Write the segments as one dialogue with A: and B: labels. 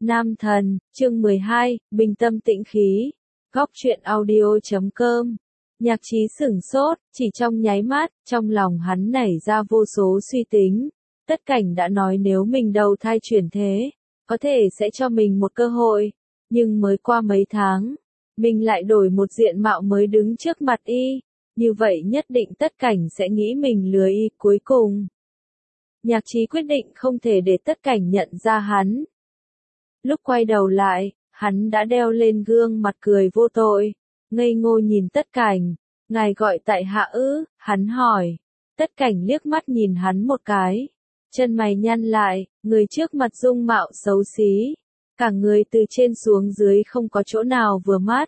A: Nam thần, chương 12, bình tâm tĩnh khí. Góc truyện audio.com. Nhạc Chí sửng sốt, chỉ trong nháy mắt, trong lòng hắn nảy ra vô số suy tính. Tất Cảnh đã nói nếu mình đầu thai chuyển thế, có thể sẽ cho mình một cơ hội. Nhưng mới qua mấy tháng, mình lại đổi một diện mạo mới đứng trước mặt y. Như vậy nhất định Tất Cảnh sẽ nghĩ mình lừa y cuối cùng. Nhạc Chí quyết định không thể để Tất Cảnh nhận ra hắn. Lúc quay đầu lại, hắn đã đeo lên gương mặt cười vô tội, ngây ngô nhìn Tất Cảnh. Ngài gọi tại hạ ư? Hắn hỏi. Tất Cảnh liếc mắt nhìn hắn một cái. Chân mày nhăn lại, người trước mặt dung mạo xấu xí. Cả người từ trên xuống dưới không có chỗ nào vừa mắt.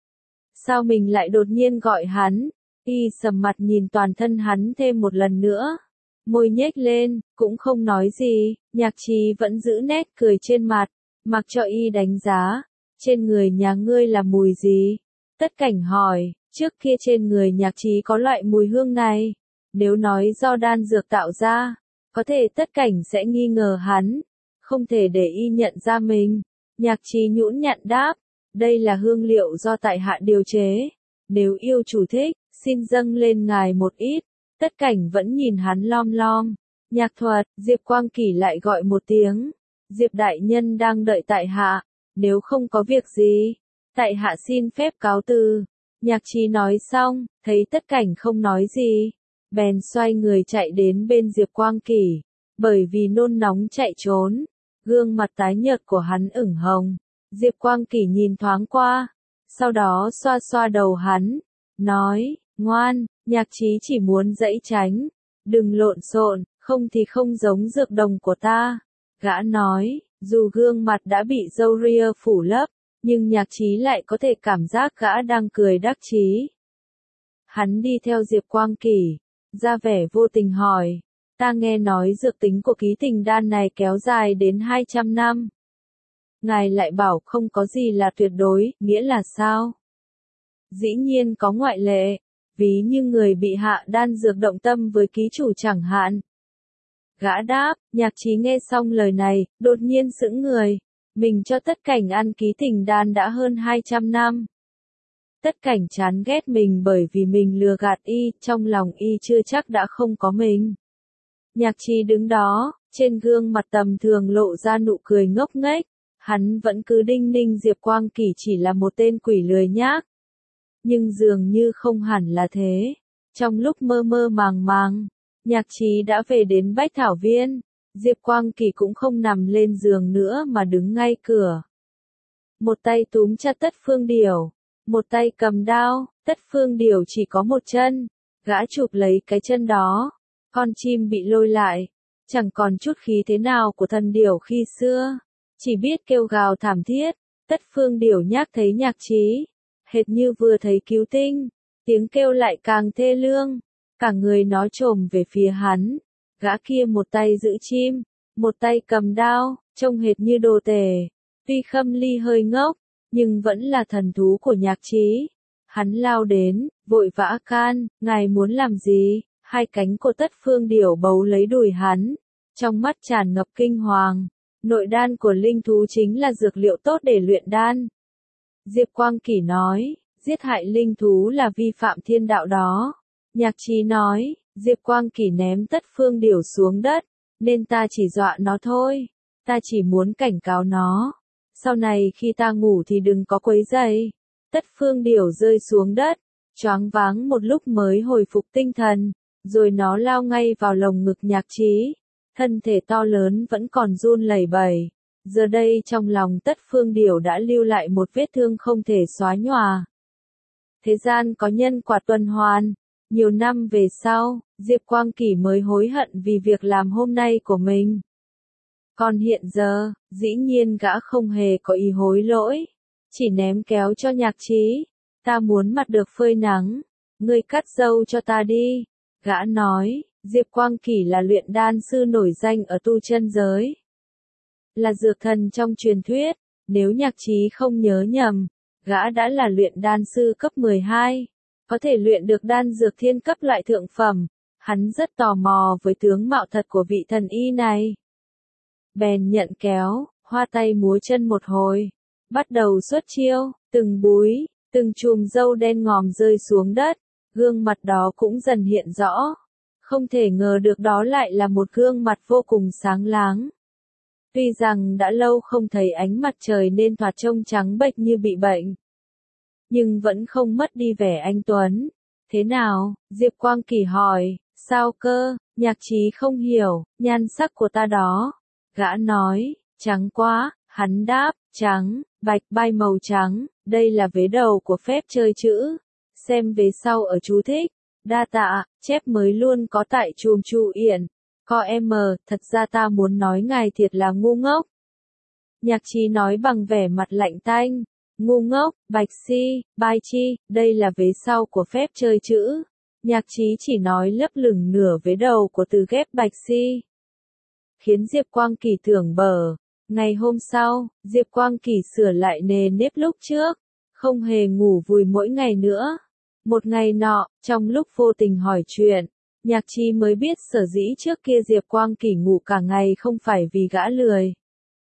A: Sao mình lại đột nhiên gọi hắn? Y sầm mặt nhìn toàn thân hắn thêm một lần nữa. Môi nhếch lên, cũng không nói gì, Nhạc Chí vẫn giữ nét cười trên mặt. Mặc cho y đánh giá, trên người nhà ngươi là mùi gì? Tất Cảnh hỏi, trước kia trên người Nhạc Chí có loại mùi hương này. Nếu nói do đan dược tạo ra, có thể Tất Cảnh sẽ nghi ngờ hắn, không thể để y nhận ra mình. Nhạc Chí nhũn nhặn đáp, đây là hương liệu do tại hạ điều chế. Nếu yêu chủ thích, xin dâng lên ngài một ít. Tất Cảnh vẫn nhìn hắn lom lom. Nhạc Thuật, Diệp Quang Kỷ lại gọi một tiếng. Diệp đại nhân đang đợi tại hạ, nếu không có việc gì, tại hạ xin phép cáo từ. Nhạc Chí nói xong, thấy Tất Cảnh không nói gì, bèn xoay người chạy đến bên Diệp Quang Kỷ, bởi vì nôn nóng chạy trốn, gương mặt tái nhợt của hắn ửng hồng. Diệp Quang Kỷ nhìn thoáng qua, sau đó xoa xoa đầu hắn, nói, ngoan, Nhạc Chí chỉ muốn dãy tránh, đừng lộn xộn, không thì không giống dược đồng của ta. Gã nói, dù gương mặt đã bị râu ria phủ lấp, nhưng Nhạc Chí lại có thể cảm giác gã đang cười đắc chí. Hắn đi theo Diệp Quang Kỷ, ra vẻ vô tình hỏi, ta nghe nói dược tính của ký tình đan này kéo dài đến 200 năm. Ngài lại bảo không có gì là tuyệt đối, nghĩa là sao? Dĩ nhiên có ngoại lệ, ví như người bị hạ đan dược động tâm với ký chủ chẳng hạn. Gã đáp, Nhạc Chí nghe xong lời này, đột nhiên sững người. Mình cho Tất Cảnh ăn ký tình đan đã hơn 200 năm. Tất Cảnh chán ghét mình bởi vì mình lừa gạt y, trong lòng y chưa chắc đã không có mình. Nhạc Chí đứng đó, trên gương mặt tầm thường lộ ra nụ cười ngốc nghếch. Hắn vẫn cứ đinh ninh Diệp Quang Kỷ chỉ là một tên quỷ lười nhác. Nhưng dường như không hẳn là thế. Trong lúc mơ mơ màng màng, Nhạc Chí đã về đến Bách Thảo Viên. Diệp Quang Kỷ cũng không nằm lên giường nữa mà đứng ngay cửa. Một tay túm chặt Tất Phương Điểu, một tay cầm đao. Tất Phương Điểu chỉ có một chân, gã chụp lấy cái chân đó, con chim bị lôi lại, chẳng còn chút khí thế nào của thần điểu khi xưa, chỉ biết kêu gào thảm thiết. Tất Phương Điểu nhác thấy Nhạc Chí, hệt như vừa thấy cứu tinh, tiếng kêu lại càng thê lương, cả người nó chồm về phía hắn. Gã kia một tay giữ chim, một tay cầm đao, trông hệt như đồ tể. Tuy Khâm Ly hơi ngốc, nhưng vẫn là thần thú của Nhạc Chí. Hắn lao đến, vội vã can, ngài muốn làm gì? Hai cánh của Tất Phương Điểu bấu lấy đùi hắn, trong mắt tràn ngập kinh hoàng. Nội đan của linh thú chính là dược liệu tốt để luyện đan. Diệp Quang Kỷ nói, giết hại linh thú là vi phạm thiên đạo đó. Nhạc Chí nói, Diệp Quang Kỷ ném Tất Phương Điểu xuống đất, nên ta chỉ dọa nó thôi. Ta chỉ muốn cảnh cáo nó. Sau này khi ta ngủ thì đừng có quấy rầy. Tất Phương Điểu rơi xuống đất, choáng váng một lúc mới hồi phục tinh thần, rồi nó lao ngay vào lồng ngực Nhạc Chí. Thân thể to lớn vẫn còn run lẩy bẩy. Giờ đây trong lòng Tất Phương Điểu đã lưu lại một vết thương không thể xóa nhòa. Thế gian có nhân quả tuần hoàn. Nhiều năm về sau, Diệp Quang Kỷ mới hối hận vì việc làm hôm nay của mình. Còn hiện giờ, dĩ nhiên gã không hề có ý hối lỗi, chỉ ném kéo cho Nhạc Chí. Ta muốn mặt được phơi nắng, ngươi cắt râu cho ta đi. Gã nói, Diệp Quang Kỷ là luyện đan sư nổi danh ở tu chân giới. Là dược thần trong truyền thuyết, nếu Nhạc Chí không nhớ nhầm, gã đã là luyện đan sư cấp 12. Có thể luyện được đan dược thiên cấp loại thượng phẩm, hắn rất tò mò với tướng mạo thật của vị thần y này. Bèn nhận kéo, khoa tay múa chân một hồi, bắt đầu xuất chiêu, từng búi, từng chùm râu đen ngòm rơi xuống đất, gương mặt đó cũng dần hiện rõ. Không thể ngờ được đó lại là một gương mặt vô cùng sáng láng. Tuy rằng đã lâu không thấy ánh mặt trời nên thoạt trông trắng bệch như bị bệnh, nhưng vẫn không mất đi vẻ anh tuấn. Thế nào? Diệp Quang Kỳ hỏi. Sao cơ? Nhạc Trí không hiểu. Nhan sắc của ta đó. Gã nói. Trắng quá. Hắn đáp. Trắng, bạch bay màu trắng. Đây là vế đầu của phép chơi chữ. Xem vế sau ở chú thích. Đa tạ, chép mới luôn có tại chùm Chu Yển. Co em, thật ra ta muốn nói ngài thiệt là ngu ngốc. Nhạc Trí nói bằng vẻ mặt lạnh tanh. Ngu ngốc, bạch si, bai chi, đây là vế sau của phép chơi chữ. Nhạc Trí chỉ nói lấp lửng nửa vế đầu của từ ghép bạch si, khiến Diệp Quang Kỳ tưởng bở. Ngày hôm sau, Diệp Quang Kỳ sửa lại nề nếp lúc trước, không hề ngủ vùi mỗi ngày nữa. Một ngày nọ, trong lúc vô tình hỏi chuyện, Nhạc Trí mới biết sở dĩ trước kia Diệp Quang Kỳ ngủ cả ngày không phải vì gã lười,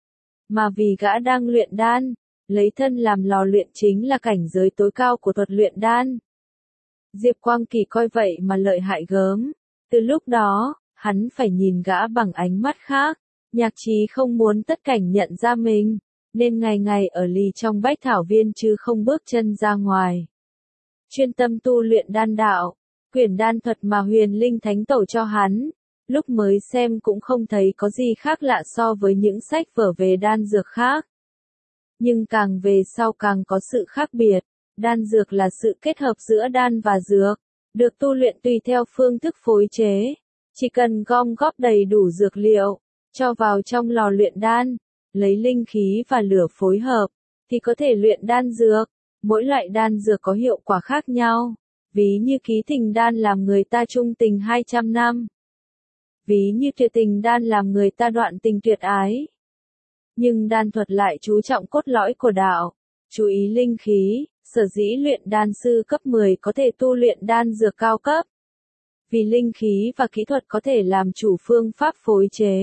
A: mà vì gã đang luyện đan. Lấy thân làm lò luyện chính là cảnh giới tối cao của thuật luyện đan. Diệp Quang Kỳ coi vậy mà lợi hại gớm. Từ lúc đó, hắn phải nhìn gã bằng ánh mắt khác. Nhạc Trí không muốn tất cảnh nhận ra mình, nên ngày ngày ở lì trong bách thảo viên chứ không bước chân ra ngoài. Chuyên tâm tu luyện đan đạo, quyển đan thuật mà Huyền Linh Thánh Tổ cho hắn. Lúc mới xem cũng không thấy có gì khác lạ so với những sách vở về đan dược khác. Nhưng càng về sau càng có sự khác biệt. Đan dược là sự kết hợp giữa đan và dược, được tu luyện tùy theo phương thức phối chế. Chỉ cần gom góp đầy đủ dược liệu, cho vào trong lò luyện đan, lấy linh khí và lửa phối hợp, thì có thể luyện đan dược. Mỗi loại đan dược có hiệu quả khác nhau. Ví như ký tình đan làm người ta chung tình 200 năm. Ví như tuyệt tình đan làm người ta đoạn tình tuyệt ái. Nhưng đan thuật lại chú trọng cốt lõi của đạo, chú ý linh khí, sở dĩ luyện đan sư cấp 10 có thể tu luyện đan dược cao cấp. Vì linh khí và kỹ thuật có thể làm chủ phương pháp phối chế.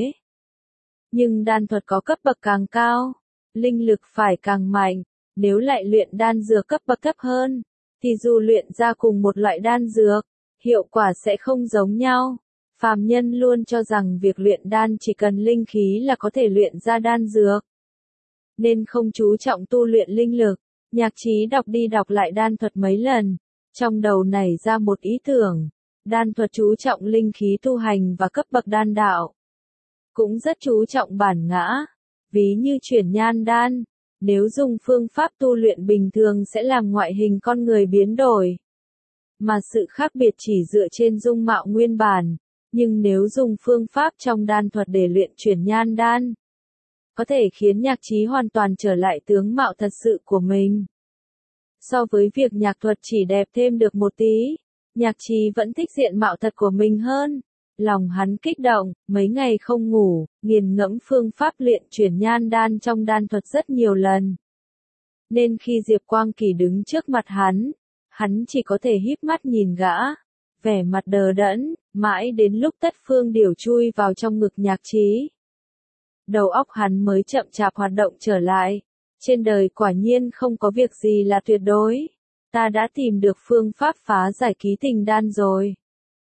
A: Nhưng đan thuật có cấp bậc càng cao, linh lực phải càng mạnh. Nếu lại luyện đan dược cấp bậc thấp hơn, thì dù luyện ra cùng một loại đan dược, hiệu quả sẽ không giống nhau. Phàm nhân luôn cho rằng việc luyện đan chỉ cần linh khí là có thể luyện ra đan dược, nên không chú trọng tu luyện linh lực. Nhạc Trí đọc đi đọc lại đan thuật mấy lần, trong đầu nảy ra một ý tưởng. Đan thuật chú trọng linh khí tu hành và cấp bậc đan đạo, cũng rất chú trọng bản ngã. Ví như chuyển nhan đan, nếu dùng phương pháp tu luyện bình thường sẽ làm ngoại hình con người biến đổi, mà sự khác biệt chỉ dựa trên dung mạo nguyên bản. Nhưng nếu dùng phương pháp trong đan thuật để luyện chuyển nhan đan, có thể khiến Nhạc Trí hoàn toàn trở lại tướng mạo thật sự của mình. So với việc nhạc thuật chỉ đẹp thêm được một tí, Nhạc Trí vẫn thích diện mạo thật của mình hơn. Lòng hắn kích động, mấy ngày không ngủ, nghiền ngẫm phương pháp luyện chuyển nhan đan trong đan thuật rất nhiều lần. Nên khi Diệp Quang Kỳ đứng trước mặt hắn chỉ có thể híp mắt nhìn gã, vẻ mặt đờ đẫn, mãi đến lúc Tất Phương Điểu chui vào trong ngực Nhạc Trí. Đầu óc hắn mới chậm chạp hoạt động trở lại. Trên đời quả nhiên không có việc gì là tuyệt đối. Ta đã tìm được phương pháp phá giải ký tình đan rồi.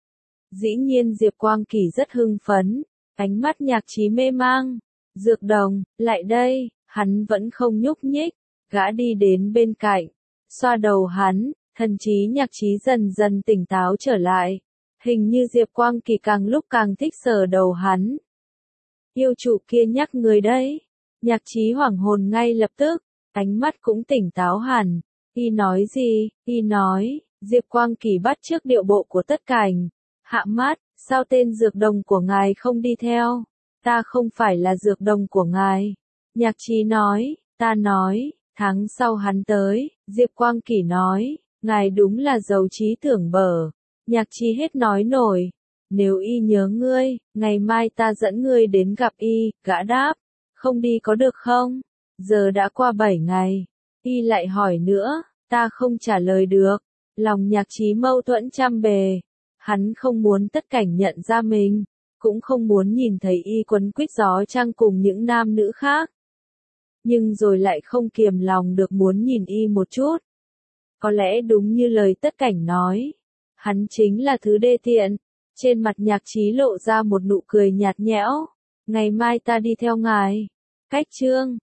A: Dĩ nhiên Diệp Quang Kỳ rất hưng phấn, ánh mắt Nhạc Trí mê mang. Dược đồng, lại đây, hắn vẫn không nhúc nhích. Gã đi đến bên cạnh, xoa đầu hắn, thần trí Nhạc Trí dần dần tỉnh táo trở lại. Hình như Diệp Quang Kỳ càng lúc càng thích sờ đầu hắn. Yêu chủ kia nhắc người đấy. Nhạc Trí hoảng hồn ngay lập tức, ánh mắt cũng tỉnh táo hẳn. Y nói gì? Y nói, Diệp Quang Kỳ bắt chước điệu bộ của Tất Cảnh. Hạ mắt, sao tên dược đồng của ngài không đi theo? Ta không phải là dược đồng của ngài. Nhạc Trí nói, ta nói, tháng sau hắn tới. Diệp Quang Kỳ nói, ngài đúng là giàu trí tưởng bở. Nhạc Trí hết nói nổi. Nếu y nhớ ngươi, ngày mai ta dẫn ngươi đến gặp y. Gã đáp, không đi có được không? Giờ đã qua 7 ngày. Y lại hỏi nữa, ta không trả lời được. Lòng Nhạc Trí mâu thuẫn trăm bề. Hắn không muốn Tất Cảnh nhận ra mình, cũng không muốn nhìn thấy y quấn quýt gió trăng cùng những nam nữ khác. nhưng rồi lại không kiềm lòng được muốn nhìn y một chút. Có lẽ đúng như lời Tất Cảnh nói, hắn chính là thứ đê tiện. Trên mặt Nhạc Chí lộ ra một nụ cười nhạt nhẽo. Ngày mai ta đi theo ngài. Cách chương